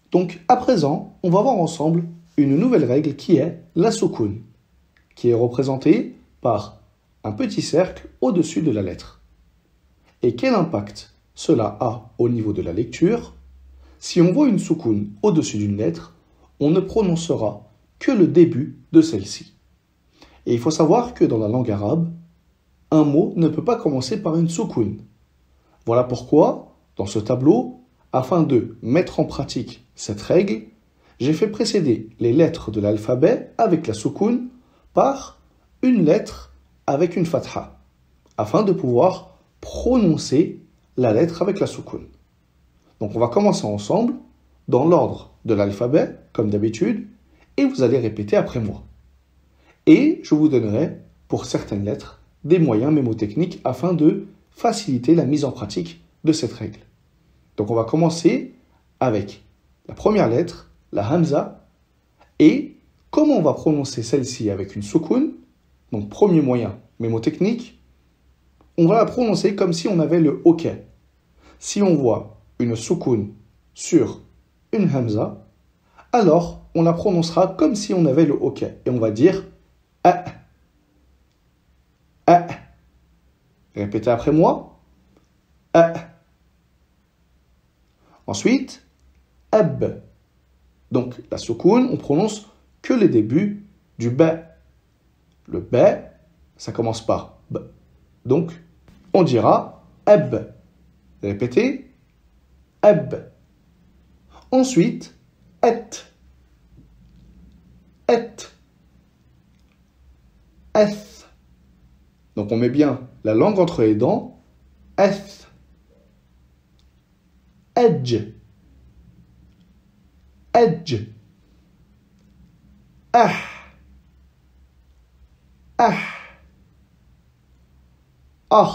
Donc, à présent, on va voir ensemble une nouvelle règle qui est la soukoun, qui est représentée par un petit cercle au-dessus de la lettre. Et quel impact cela a au niveau de la lecture? Si on voit une soukoun au-dessus d'une lettre, on ne prononcera que le début de celle-ci. Et il faut savoir que dans la langue arabe, un mot ne peut pas commencer par une soukoun. Voilà pourquoi, dans ce tableau, afin de mettre en pratique cette règle, j'ai fait précéder les lettres de l'alphabet avec la soukoun par une lettre avec une fatha, afin de pouvoir prononcer la lettre avec la soukoun. Donc on va commencer ensemble, dans l'ordre de l'alphabet, comme d'habitude, et vous allez répéter après moi. Et je vous donnerai, pour certaines lettres, des moyens mémotechniques afin de faciliter la mise en pratique de cette règle. Donc on va commencer avec la première lettre, la hamza, et comment on va prononcer celle-ci avec une soukoun, donc premier moyen mémotechnique, on va la prononcer comme si on avait le ok. Si on voit une soukoun sur une hamza, alors on la prononcera comme si on avait le ok. Et on va dire a. A. Répétez après moi. A. Ensuite, ab. Donc la soukoun, on prononce que les débuts du ba. Le ba, ça commence par b. Donc, on dira ab. Répétez. Ab. Ensuite, et. Et. Eth. Donc on met bien la langue entre les dents. Eth. Edge. Edge. Ah. Ah. Ah.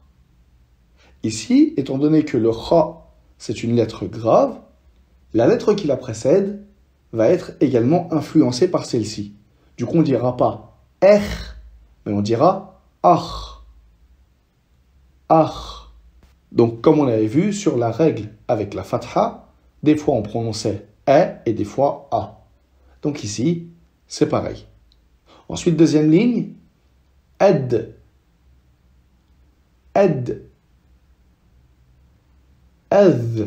Ici, étant donné que le kha, c'est une lettre grave, la lettre qui la précède va être également influencée par celle-ci. Du coup, on ne dira pas er, mais on dira ah. Ah. Donc, comme on avait vu sur la règle avec la fatha, des fois on prononçait e et des fois a. Donc ici, c'est pareil. Ensuite, deuxième ligne, ed. Ed. Ez.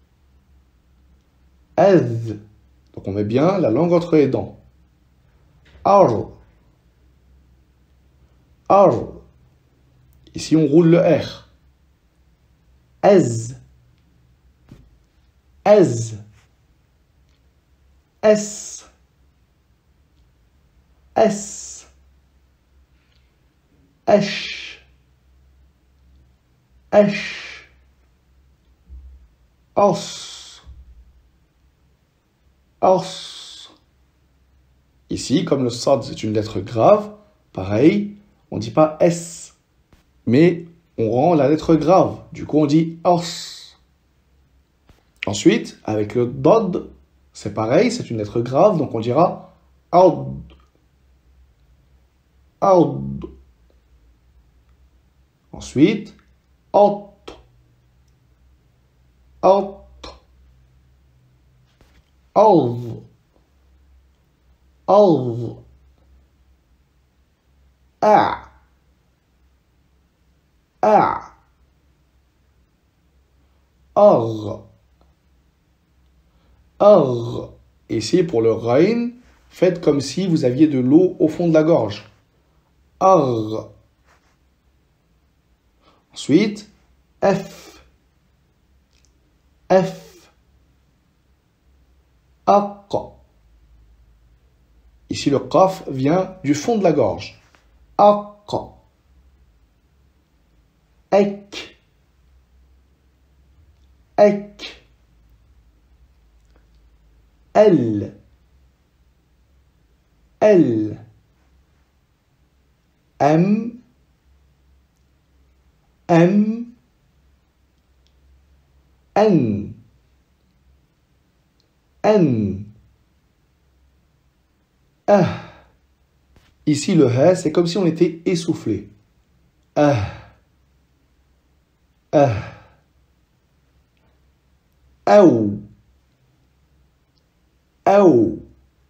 Ez. Donc on met bien la langue entre les dents. Ar. Ar. Ici, on roule le R. Ez. Ez. S. S. Esh. Esh. Os. Os. Ici, comme le sad c'est une lettre grave, pareil, on ne dit pas S, mais on rend la lettre grave. Du coup, on dit os. Ensuite, avec le dod, c'est pareil, c'est une lettre grave, donc on dira aud. Aud. Ensuite, ot. Ot. Alv. Alv. A. A. Or. Or. Ici, pour le rein, faites comme si vous aviez de l'eau au fond de la gorge. Or. Ensuite, F. F. Aq. Ici, le qaf vient du fond de la gorge. Aq. Ek. Ek. L. L. M. M. N. N. Ah. Ici, le ha, c'est comme si on était essoufflé. Ah. Ah. Aou. أو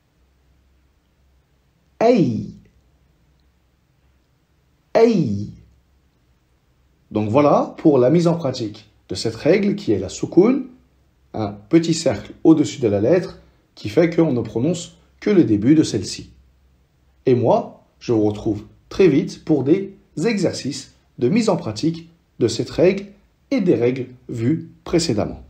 أي أي. Donc voilà pour la mise en pratique de cette règle qui est la soukoun, un petit cercle au-dessus de la lettre qui fait qu'on ne prononce que le début de celle-ci. Et moi, je vous retrouve très vite pour des exercices de mise en pratique de cette règle et des règles vues précédemment.